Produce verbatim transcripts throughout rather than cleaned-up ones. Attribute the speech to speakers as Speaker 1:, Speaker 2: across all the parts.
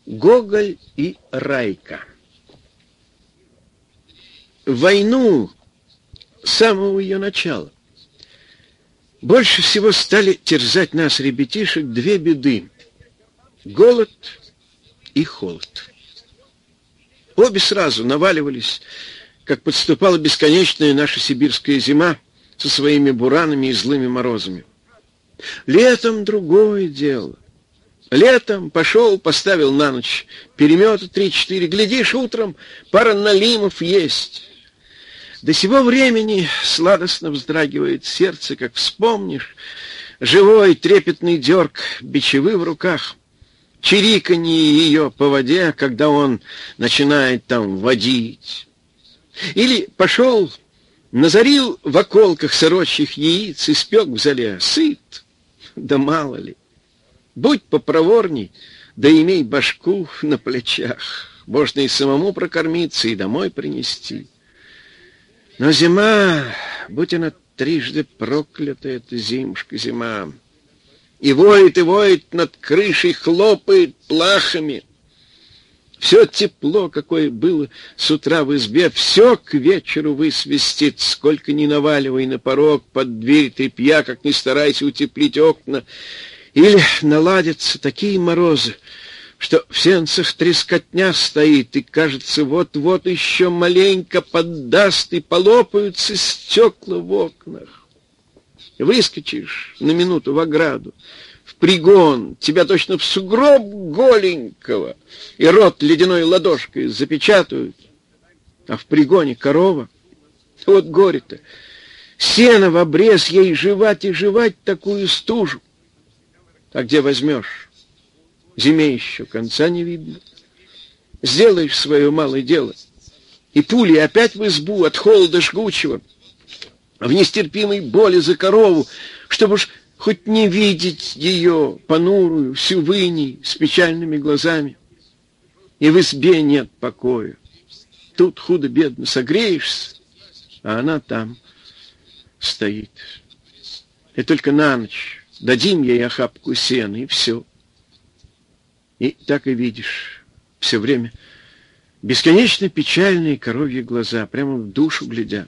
Speaker 1: Гоголь и Райка. Войну с самого ее начала больше всего стали терзать нас, ребятишек, две беды — голод и холод. Обе сразу наваливались, как подступала бесконечная наша сибирская зима со своими буранами и злыми морозами. Летом другое дело. Летом пошел, поставил на ночь перемета три-четыре, глядишь, утром пара налимов есть. До сего времени сладостно вздрагивает сердце, как вспомнишь живой трепетный дерг бичевы в руках, чириканье ее по воде, когда он начинает там водить. Или пошел, назарил в околках сорочьих яиц, испек в зале, сыт, да мало ли. Будь попроворней, да имей башку на плечах. Можно и самому прокормиться, и домой принести. Но зима, будь она трижды проклята, эта зимушка зима, и воет, и воет над крышей, хлопает плахами. Все тепло, какое было с утра в избе, все к вечеру высвистит, сколько ни наваливай на порог, под дверь тряпья, как ни старайся утеплить окна. Или наладятся такие морозы, что в сенцах трескотня стоит, и, кажется, вот-вот еще маленько поддаст, и полопаются стекла в окнах. Выскочишь на минуту в ограду, в пригон, тебя точно в сугроб голенького, и рот ледяной ладошкой запечатают, а в пригоне корова. Вот горе-то, сено в обрез, ей жевать и жевать такую стужу. А где возьмешь? Зиме еще конца не видно. Сделаешь свое малое дело, и пулей опять в избу от холода жгучего, в нестерпимой боли за корову, чтобы уж хоть не видеть ее, понурую, всю в иней, с печальными глазами. И в избе нет покоя. Тут худо-бедно согреешься, а она там стоит. И только на ночь дадим ей охапку сена, и все. И так и видишь, все время бесконечно печальные коровьи глаза, прямо в душу глядят.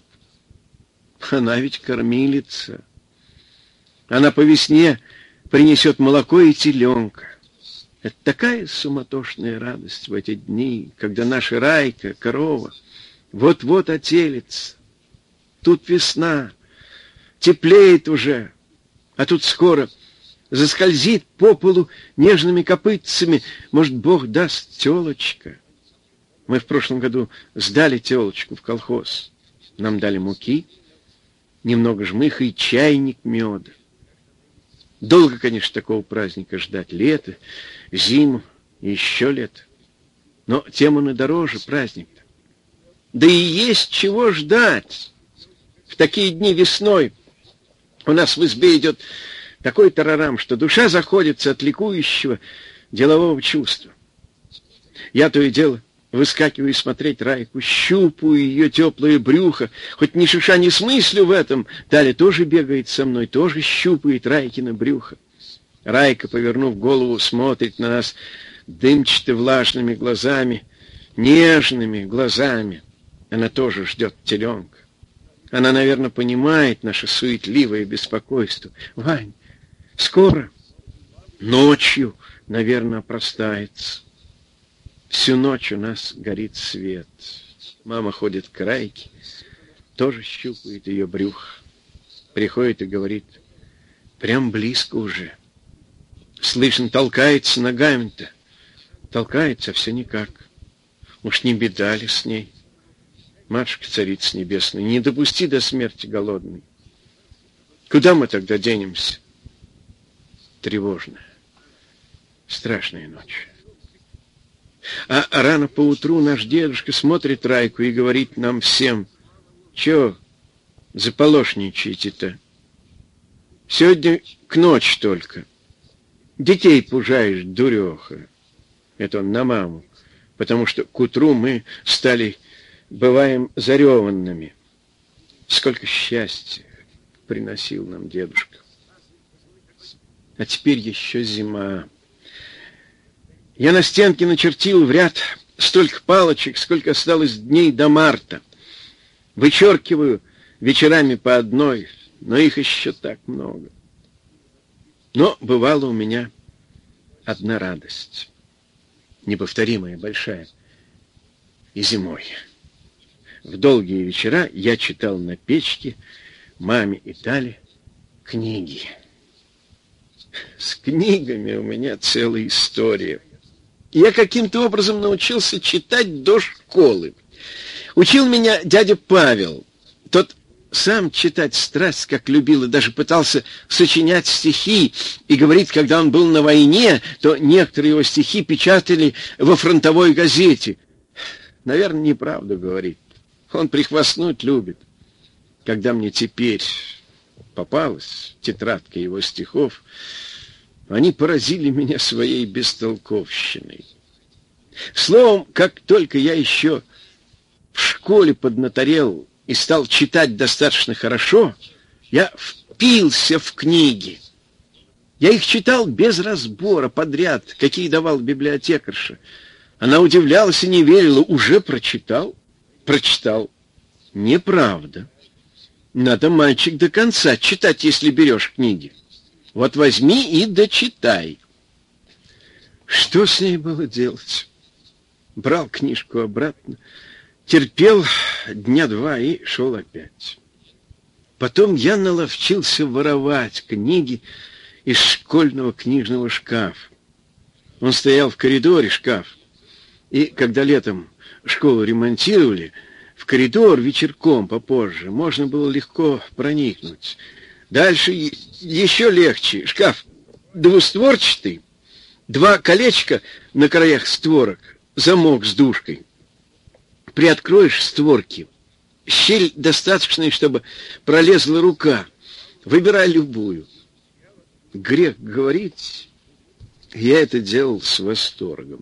Speaker 1: Она ведь кормилица. Она по весне принесет молоко и теленка. Это такая суматошная радость в эти дни, когда наша Райка, корова, вот-вот отелится. Тут весна, теплеет уже, а тут скоро заскользит по полу нежными копытцами, может, Бог даст, телочка. Мы в прошлом году сдали телочку в колхоз. Нам дали муки, немного жмыха и чайник меда. Долго, конечно, такого праздника ждать. Лето, зиму и еще лето. Но тем он и дороже праздник-то. Да и есть чего ждать. В такие дни весной у нас в избе идет такой тарарам, что душа заходится от ликующего делового чувства. Я то и дело выскакиваю смотреть Райку, щупаю ее теплое брюхо, хоть ни шиша не смыслю в этом. Таля тоже бегает со мной, тоже щупает Райкино брюхо. Райка, повернув голову, смотрит на нас дымчато-влажными глазами, нежными глазами. Она тоже ждет теленка. Она, наверное, понимает наше суетливое беспокойство. Вань, скоро, ночью, наверное, простается. Всю ночь у нас горит свет. Мама ходит к Райке, тоже щупает ее брюхо. Приходит и говорит: прям близко уже. Слышно, толкается ногами-то. Толкается, а все никак. Уж не беда ли с ней? Матушка, царица небесная, не допусти до смерти голодной. Куда мы тогда денемся? Тревожная, страшная ночь. А рано поутру наш дедушка смотрит Райку и говорит нам всем: чё заполошничаете-то? Сегодня к ночи только. Детей пужаешь, дуреха. Это он на маму, потому что к утру мы стали, бываем, зареванными. Сколько счастья приносил нам дедушка. А теперь еще зима. Я на стенке начертил в ряд столько палочек, сколько осталось дней до марта. Вычеркиваю вечерами по одной, но их еще так много. Но бывала у меня одна радость, неповторимая, большая, и зимой. В долгие вечера я читал на печке маме и Тале книги. С книгами у меня целая история. Я каким-то образом научился читать до школы. Учил меня дядя Павел. Тот сам читать страсть как любил и даже пытался сочинять стихи. И говорит, когда он был на войне, то некоторые его стихи печатали во фронтовой газете. Наверное, неправду говорит. Он прихвастнуть любит. Когда мне теперь попалась тетрадка его стихов, они поразили меня своей бестолковщиной. Словом, как только я еще в школе поднаторел и стал читать достаточно хорошо, я впился в книги. Я их читал без разбора, подряд, какие давал библиотекарша. Она удивлялась и не верила. Уже прочитал? Прочитал. Неправда. Надо, мальчик, до конца читать, если берешь книги. Вот возьми и дочитай. Что с ней было делать? Брал книжку обратно, терпел дня два и шел опять. Потом я наловчился воровать книги из школьного книжного шкафа. Он стоял в коридоре, шкаф, и когда летом школу ремонтировали, в коридор вечерком попозже можно было легко проникнуть. Дальше еще легче. Шкаф двустворчатый, два колечка на краях створок, замок с дужкой. Приоткроешь створки, щель достаточная, чтобы пролезла рука. Выбирай любую. Грех говорить, я это делал с восторгом.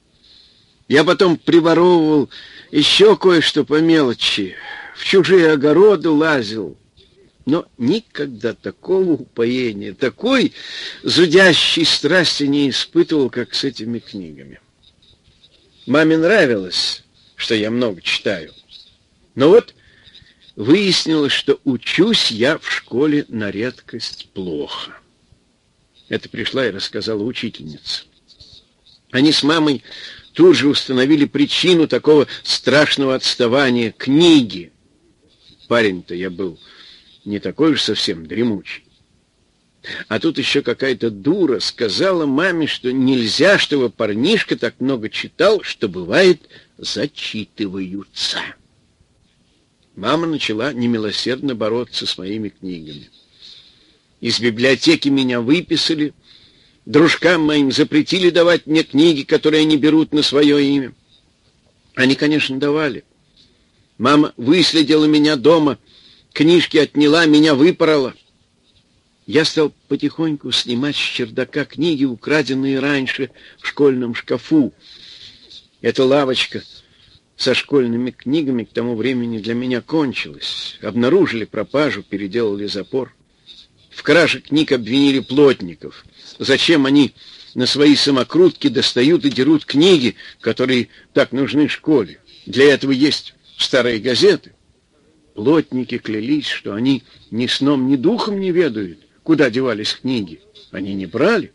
Speaker 1: Я потом приворовывал еще кое-что по мелочи, в чужие огороды лазил, но никогда такого упоения, такой зудящей страсти не испытывал, как с этими книгами. Маме нравилось, что я много читаю, но вот выяснилось, что учусь я в школе на редкость плохо. Это пришла и рассказала учительница. Они с мамой тут же установили причину такого страшного отставания — книги. Парень-то я был не такой уж совсем дремучий. А тут еще какая-то дура сказала маме, что нельзя, чтобы парнишка так много читал, что, бывает, зачитываются. Мама начала немилосердно бороться с моими книгами. Из библиотеки меня выписали, дружкам моим запретили давать мне книги, которые они берут на свое имя. Они, конечно, давали. Мама выследила меня дома, книжки отняла, меня выпорола. Я стал потихоньку снимать с чердака книги, украденные раньше в школьном шкафу. Эта лавочка со школьными книгами к тому времени для меня кончилась. Обнаружили пропажу, переделали запор. В краже книг обвинили плотников. Зачем они на свои самокрутки достают и дерут книги, которые так нужны школе? Для этого есть старые газеты. Плотники клялись, что они ни сном, ни духом не ведают, куда девались книги. Они не брали.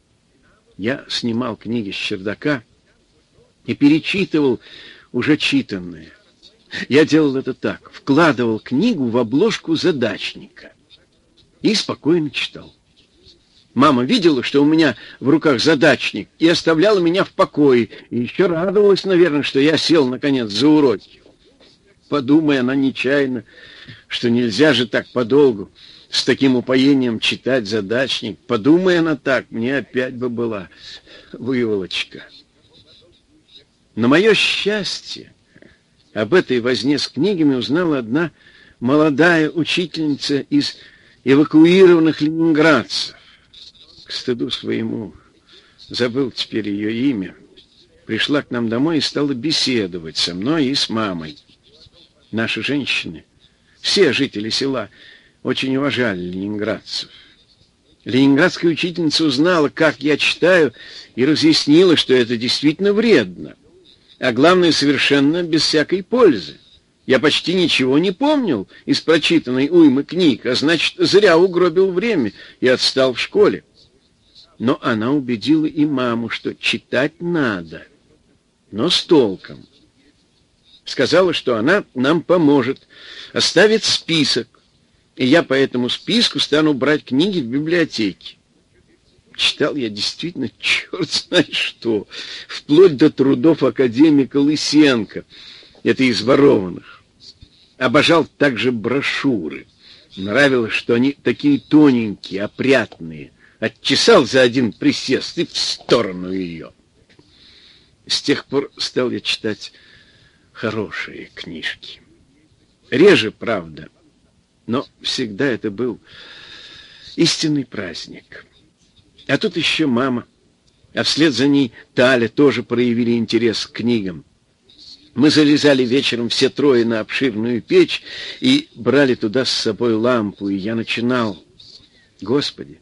Speaker 1: Я снимал книги с чердака и перечитывал уже читанное. Я делал это так: вкладывал книгу в обложку задачника и спокойно читал. Мама видела, что у меня в руках задачник, и оставляла меня в покое, и еще радовалась, наверное, что я сел, наконец, за уроки. Подумай она нечаянно, что нельзя же так подолгу с таким упоением читать задачник. Подумай она так, мне опять бы была выволочка. На мое счастье, об этой возне с книгами узнала одна молодая учительница из эвакуированных ленинградцев. К стыду своему забыл теперь ее имя. Пришла к нам домой и стала беседовать со мной и с мамой. Наши женщины, все жители села, очень уважали ленинградцев. Ленинградская учительница узнала, как я читаю, и разъяснила, что это действительно вредно. А главное, совершенно без всякой пользы. Я почти ничего не помнил из прочитанной уймы книг, а значит, зря угробил время и отстал в школе. Но она убедила и маму, что читать надо, но с толком. Сказала, что она нам поможет, оставит список, и я по этому списку стану брать книги в библиотеке. Читал я действительно черт знает что, вплоть до трудов академика Лысенко, это из ворованных. Обожал также брошюры. Нравилось, что они такие тоненькие, опрятные. Отчесал за один присест и в сторону ее. С тех пор стал я читать хорошие книжки. Реже, правда, но всегда это был истинный праздник. А тут еще мама, а вслед за ней Таля тоже проявили интерес к книгам. Мы залезали вечером все трое на обширную печь и брали туда с собой лампу, и я начинал. Господи,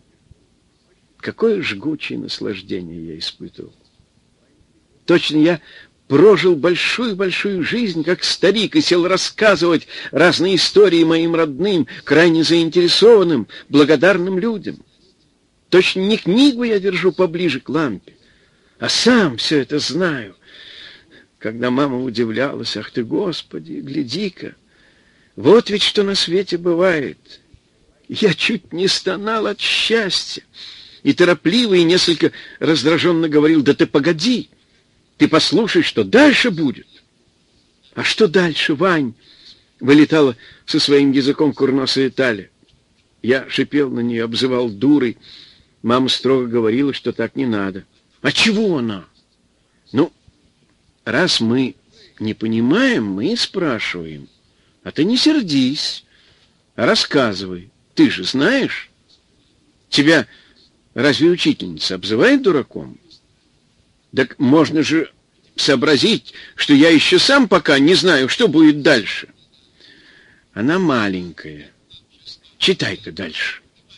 Speaker 1: какое жгучее наслаждение я испытывал. Точно я прожил большую-большую жизнь, как старик, и сел рассказывать разные истории моим родным, крайне заинтересованным, благодарным людям. Точно не книгу я держу поближе к лампе, а сам все это знаю. Когда мама удивлялась: ах ты, Господи, гляди-ка, вот ведь что на свете бывает. Я чуть не стонал от счастья и торопливо и несколько раздраженно говорил: да ты погоди, ты послушай, что дальше будет. А что дальше, Вань? Вылетала со своим языком курносая Таля. Я шипел на нее, обзывал дурой. Мама строго говорила, что так не надо. А чего она? Ну, раз мы не понимаем, мы и спрашиваем. А ты не сердись, а рассказывай. Ты же знаешь? Тебя разве учительница обзывает дураком? Так можно же сообразить, что я еще сам пока не знаю, что будет дальше. Она маленькая. Читай-ка дальше.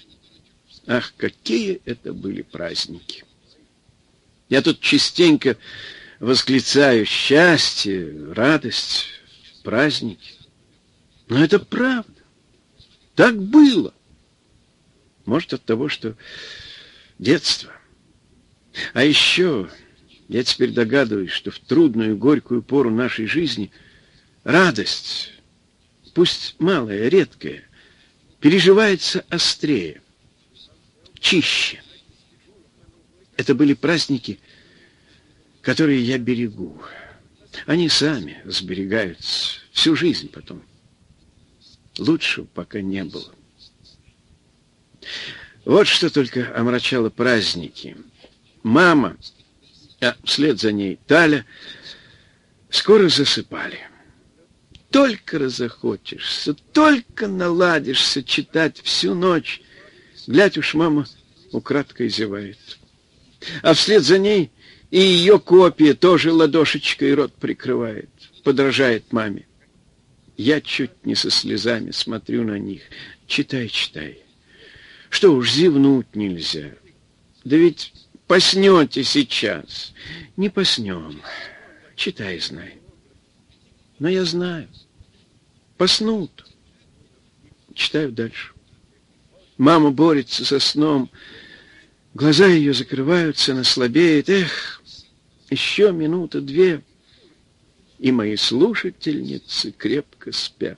Speaker 1: Ах, какие это были праздники! Я тут частенько восклицаю: счастье, радость, праздники. Но это правда. Так было. Может, от того, что детство. А еще я теперь догадываюсь, что в трудную, горькую пору нашей жизни радость, пусть малая, редкая, переживается острее, чище. Это были праздники, которые я берегу. Они сами сберегаются всю жизнь потом. Лучшего пока не было. Вот что только омрачало праздники. Мама, а вслед за ней Таля, скоро засыпали. Только разохочешься, только наладишься читать всю ночь. Глядь уж, мама украдкой зевает. А вслед за ней и ее копия тоже ладошечкой рот прикрывает, подражает маме. Я чуть не со слезами смотрю на них. Читай, читай. Что уж, зевнуть нельзя. Да ведь поснете сейчас. Не поснем. Читай, знай. Но я знаю. Поснут. Читаю дальше. Мама борется со сном. Глаза ее закрываются, она слабеет. Эх, еще минута-две, и мои слушательницы крепко спят.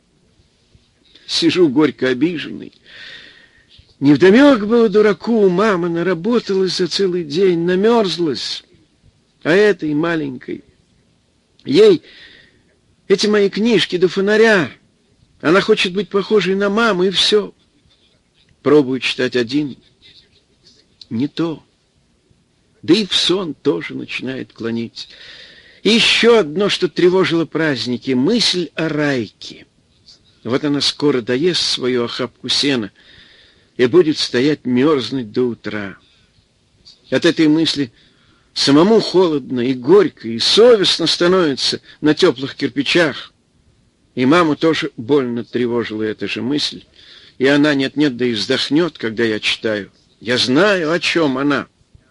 Speaker 1: Сижу горько обиженный. Невдомек было дураку, мама наработалась за целый день, намерзлась. А этой маленькой, ей эти мои книжки до фонаря. Она хочет быть похожей на маму, и все. Пробую читать один. Не то. Да и в сон тоже начинает клонить. И еще одно, что тревожило праздники — мысль о Райке. Вот она скоро доест свою охапку сена и будет стоять мерзнуть до утра. От этой мысли самому холодно и горько, и совестно становится на теплых кирпичах. И маму тоже больно тревожила эта же мысль. И она нет-нет, да и вздохнет, когда я читаю. Я знаю, о чем она.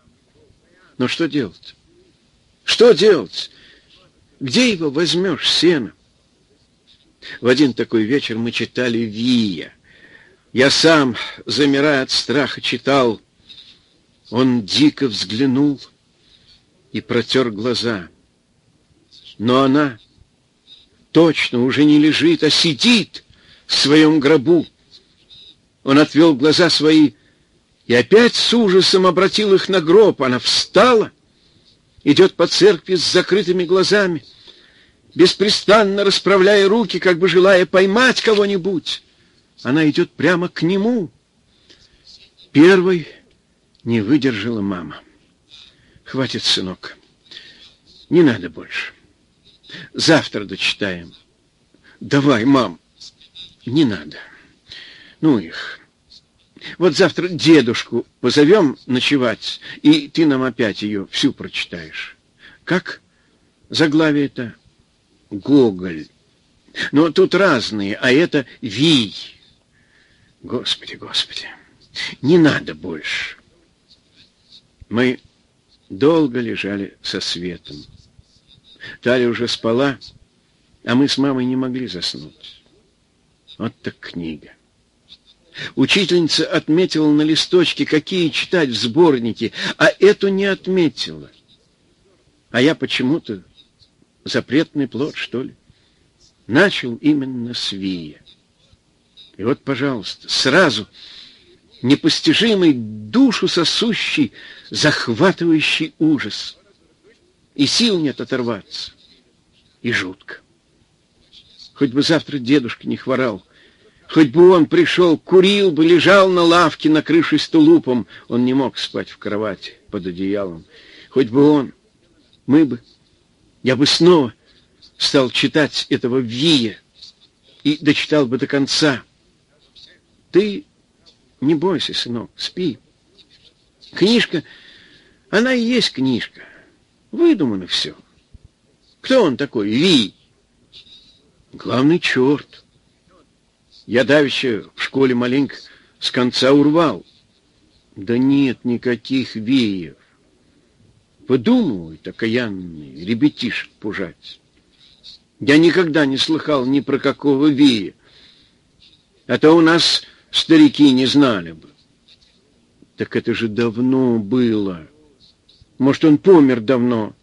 Speaker 1: Но что делать? Что делать? Где его возьмешь, сено? В один такой вечер мы читали Вия. Я сам, замирая от страха, читал. Он дико взглянул и протер глаза. Но она точно уже не лежит, а сидит в своем гробу. Он отвел глаза свои и опять с ужасом обратил их на гроб. Она встала, идет по церкви с закрытыми глазами, беспрестанно расправляя руки, как бы желая поймать кого-нибудь. Она идет прямо к нему. Первой не выдержала мама. Хватит, сынок, не надо больше. Завтра дочитаем. Давай, мам. Не надо. Ну их. Вот завтра дедушку позовем ночевать, и ты нам опять ее всю прочитаешь. Как заглавие-то? Гоголь. Но тут разные, а это Вий. Господи, Господи, не надо больше. Мы долго лежали со Светом. Таля уже спала, а мы с мамой не могли заснуть. Вот так книга. Учительница отметила на листочке, какие читать в сборнике, а эту не отметила. А я почему-то запретный плод, что ли, начал именно с Вия. И вот, пожалуйста, сразу непостижимый, душу сосущий, захватывающий ужас. И сил нет оторваться. И жутко. Хоть бы завтра дедушка не хворал, хоть бы он пришел, курил бы, лежал на лавке, накрывшись тулупом. Он не мог спать в кровати под одеялом. Хоть бы он, мы бы, я бы снова стал читать этого Вия и дочитал бы до конца. Ты не бойся, сынок, спи. Книжка, она и есть книжка. Выдумано все. Кто он такой, Вий? Главный черт. Я давеча в школе маленько с конца урвал. Да нет никаких Виев. Выдумывают окаянные, ребятишек пужать. Я никогда не слыхал ни про какого Вия. А то у нас старики не знали бы. Так это же давно было. Может, он помер давно.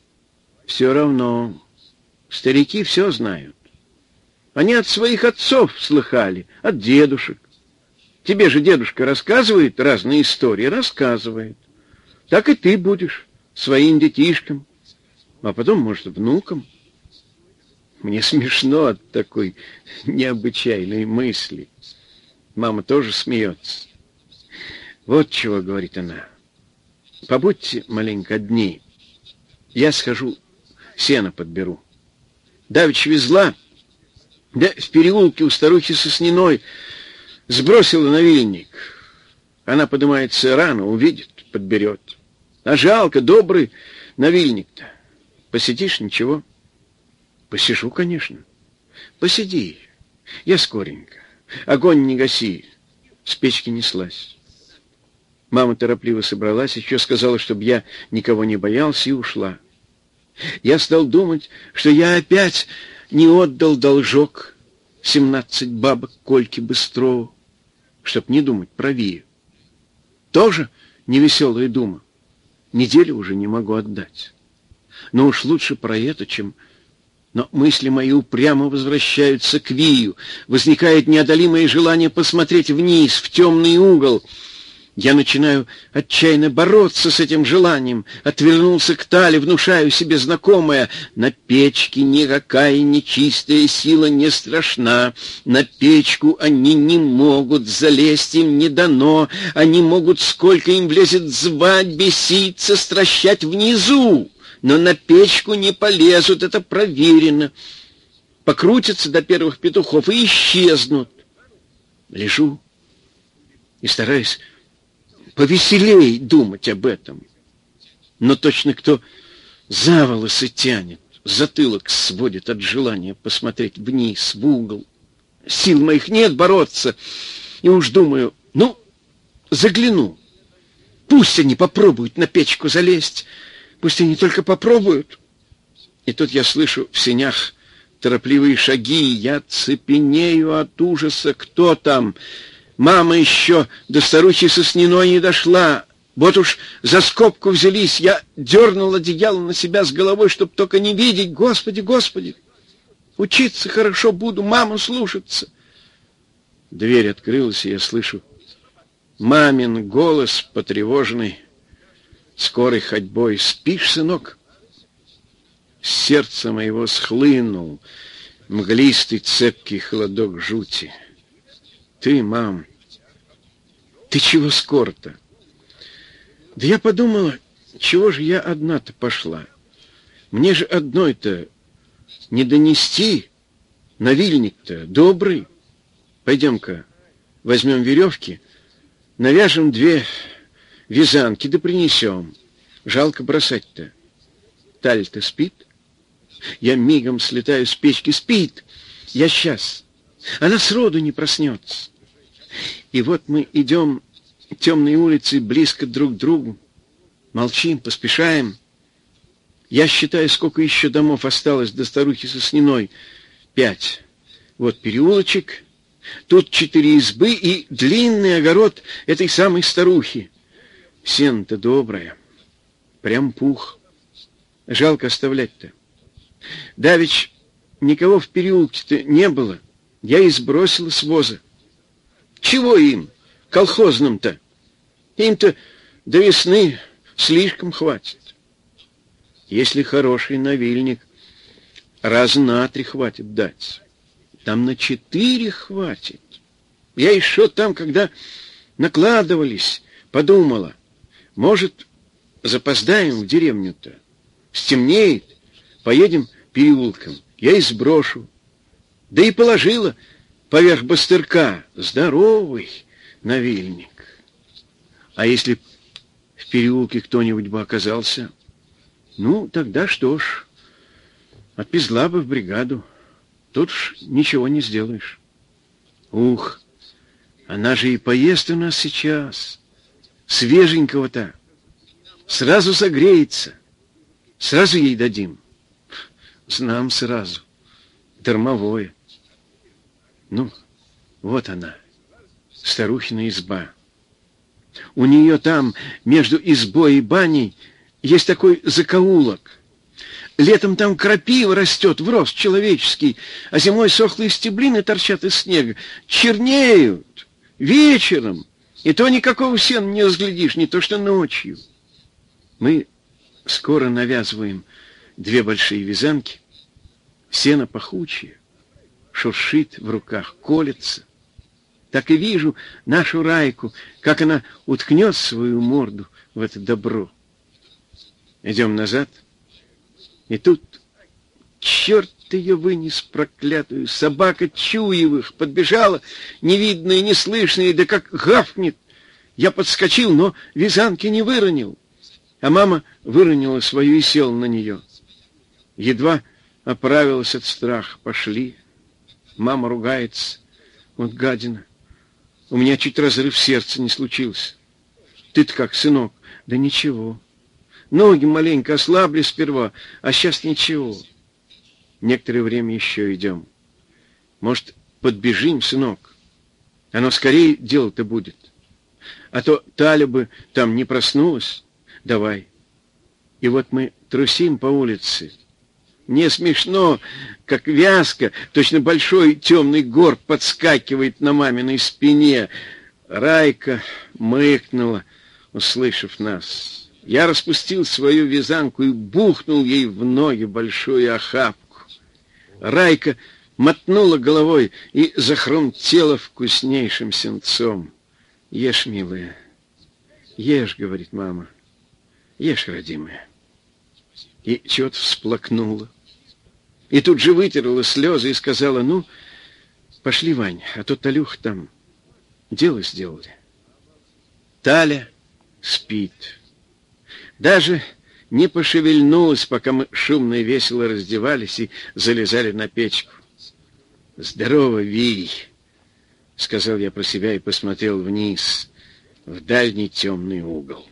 Speaker 1: Все равно. Старики все знают. Они от своих отцов слыхали, от дедушек. Тебе же дедушка рассказывает разные истории, рассказывает. Так и ты будешь своим детишкам, а потом, может, внукам. Мне смешно от такой необычайной мысли. Мама тоже смеется. Вот чего говорит она. Побудьте маленько одни. Я схожу, сено подберу. Давеча везла, да в переулке у старухи Сосниной сбросила на вильник. Она поднимается рано, увидит, подберет. А жалко, добрый навильник-то. Посидишь, ничего? Посижу, конечно. Посиди. Я скоренько. Огонь не гаси. С печки неслась. Мама торопливо собралась, еще сказала, чтобы я никого не боялся, и ушла. Я стал думать, что я опять не отдал должок семнадцать бабок Кольки Быстрову, чтоб не думать про Вию. Тоже невеселая дума. Неделю уже не могу отдать. Но уж лучше про это, чем... Но мысли мои упрямо возвращаются к Вию. Возникает неодолимое желание посмотреть вниз, в темный угол. Я начинаю отчаянно бороться с этим желанием. Отвернулся к Тале, внушаю себе знакомое. На печке никакая нечистая сила не страшна. На печку они не могут залезть, им не дано. Они могут, сколько им влезет, звать, беситься, стращать внизу. Но на печку не полезут, это проверено. Покрутятся до первых петухов и исчезнут. Лежу и стараюсь повеселей думать об этом. Но точно кто за волосы тянет, затылок сводит от желания посмотреть вниз, в угол. Сил моих нет бороться. И уж думаю, ну, загляну. Пусть они попробуют на печку залезть. Пусть они только попробуют. И тут я слышу в сенях торопливые шаги. Я цепенею от ужаса. Кто там? Мама еще до старухи Сосниной не дошла. Вот уж за скобку взялись. Я дернул одеяло на себя с головой, чтобы только не видеть. Господи, Господи! Учиться хорошо буду, маму слушаться. Дверь открылась, и я слышу мамин голос, потревоженный скорой ходьбой. «Спишь, сынок?» Сердце моего схлынул мглистый цепкий холодок жути. «Ты, мам, ты чего скоро-то?» Да я подумала, чего же я одна-то пошла? Мне же одной-то не донести, навильник-то добрый. Пойдем-ка, возьмем веревки, навяжем две вязанки, да принесем. Жалко бросать-то. Таль-то спит? Я мигом слетаю с печки. Спит! Я сейчас. Она сроду не проснется. И вот мы идем темной улицей близко друг к другу. Молчим, поспешаем. Я считаю, сколько еще домов осталось до старухи Сосниной. Пять. Вот переулочек. Тут четыре избы и длинный огород этой самой старухи. Сено-то доброе. Прям пух. Жалко оставлять-то. Давич никого в переулке-то не было. Я и сбросила с воза. Чего им, колхозным-то? Им-то до весны слишком хватит. Если хороший навильник, раз на три хватит дать. Там на четыре хватит. Я еще там, когда накладывались, подумала, может, запоздаем в деревню-то. Стемнеет, поедем переулком. Я и сброшу. Да и положила поверх бастырка здоровый навильник. А если в переулке кто-нибудь бы оказался, ну, тогда что ж, отвезла бы в бригаду. Тут ж ничего не сделаешь. Ух, она же и поест у нас сейчас. Свеженького-то. Сразу согреется. Сразу ей дадим. Знам сразу. Дармовое. Ну, вот она, старухина изба. У нее там, между избой и баней, есть такой закоулок. Летом там крапива растет в рост человеческий, а зимой сохлые стеблины торчат из снега, чернеют вечером, и то никакого сена не разглядишь, не то что ночью. Мы скоро навязываем две большие вязанки, сено пахучее, шуршит в руках, колется. Так и вижу нашу Райку, как она уткнет свою морду в это добро. Идем назад. И тут, черт ее вынес, проклятую, собака Чуевых подбежала, невидная, неслышная, да как гавкнет. Я подскочил, но вязанки не выронил. А мама выронила свою и села на нее. Едва оправилась от страха. Пошли. Мама ругается. Вот гадина. У меня чуть разрыв сердца не случился. Ты-то как, сынок? Да ничего. Ноги маленько ослабли сперва, а сейчас ничего. Некоторое время еще идем. Может, подбежим, сынок? Оно скорее дело-то будет. А то Таля бы там не проснулась. Давай. И вот мы трусим по улице. Мне смешно, как вязко, точно большой темный горб подскакивает на маминой спине. Райка мыкнула, услышав нас. Я распустил свою вязанку и бухнул ей в ноги большую охапку. Райка мотнула головой и захрумтела вкуснейшим сенцом. «Ешь, милая, ешь», — говорит мама, — «ешь, родимая». И чего-то всплакнула. И тут же вытерла слезы и сказала: «Ну, пошли, Вань, а то Талюх там дело сделали». Таля спит. Даже не пошевельнулась, пока мы шумно и весело раздевались и залезали на печку. «Здорово, Вий! — сказал я про себя и посмотрел вниз, в дальний темный угол.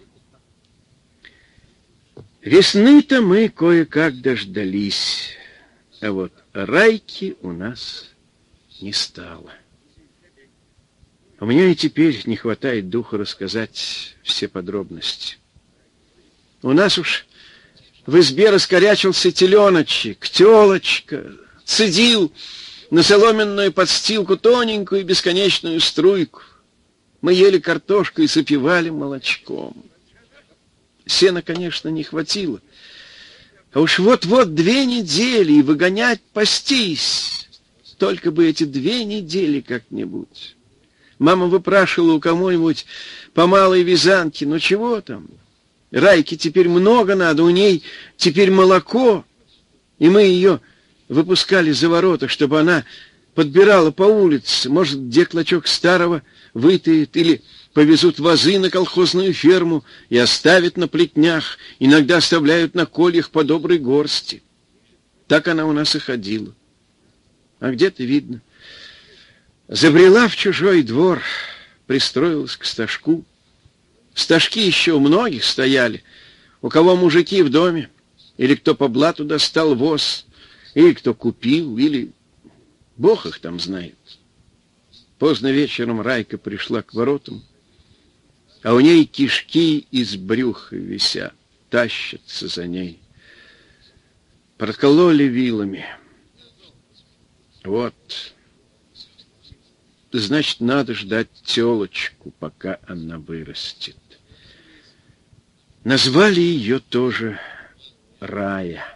Speaker 1: Весны-то мы кое-как дождались, а вот Райки у нас не стало. У меня и теперь не хватает духа рассказать все подробности. У нас уж в избе раскорячился теленочек, телочка, цедил на соломенную подстилку тоненькую и бесконечную струйку. Мы ели картошку и запивали молочком. Сена, конечно, не хватило. А уж вот-вот две недели и выгонять пастись. Только бы эти две недели как-нибудь. Мама выпрашивала у кого-нибудь по малой вязанке. Ну чего там? Райке теперь много надо, у ней теперь молоко. И мы ее выпускали за ворота, чтобы она подбирала по улице. Может, где клочок старого вытает, или повезут вазы на колхозную ферму и оставят на плетнях, иногда оставляют на кольях по доброй горсти. Так она у нас и ходила. А где-то, видно, забрела в чужой двор, пристроилась к стажку. Стажки еще у многих стояли, у кого мужики в доме, или кто по блату достал воз, или кто купил, или Бог их там знает. Поздно вечером Райка пришла к воротам, а у ней кишки из брюха висят, тащатся за ней. Прокололи вилами. Вот. Значит, надо ждать телочку, пока она вырастет. Назвали ее тоже Рая.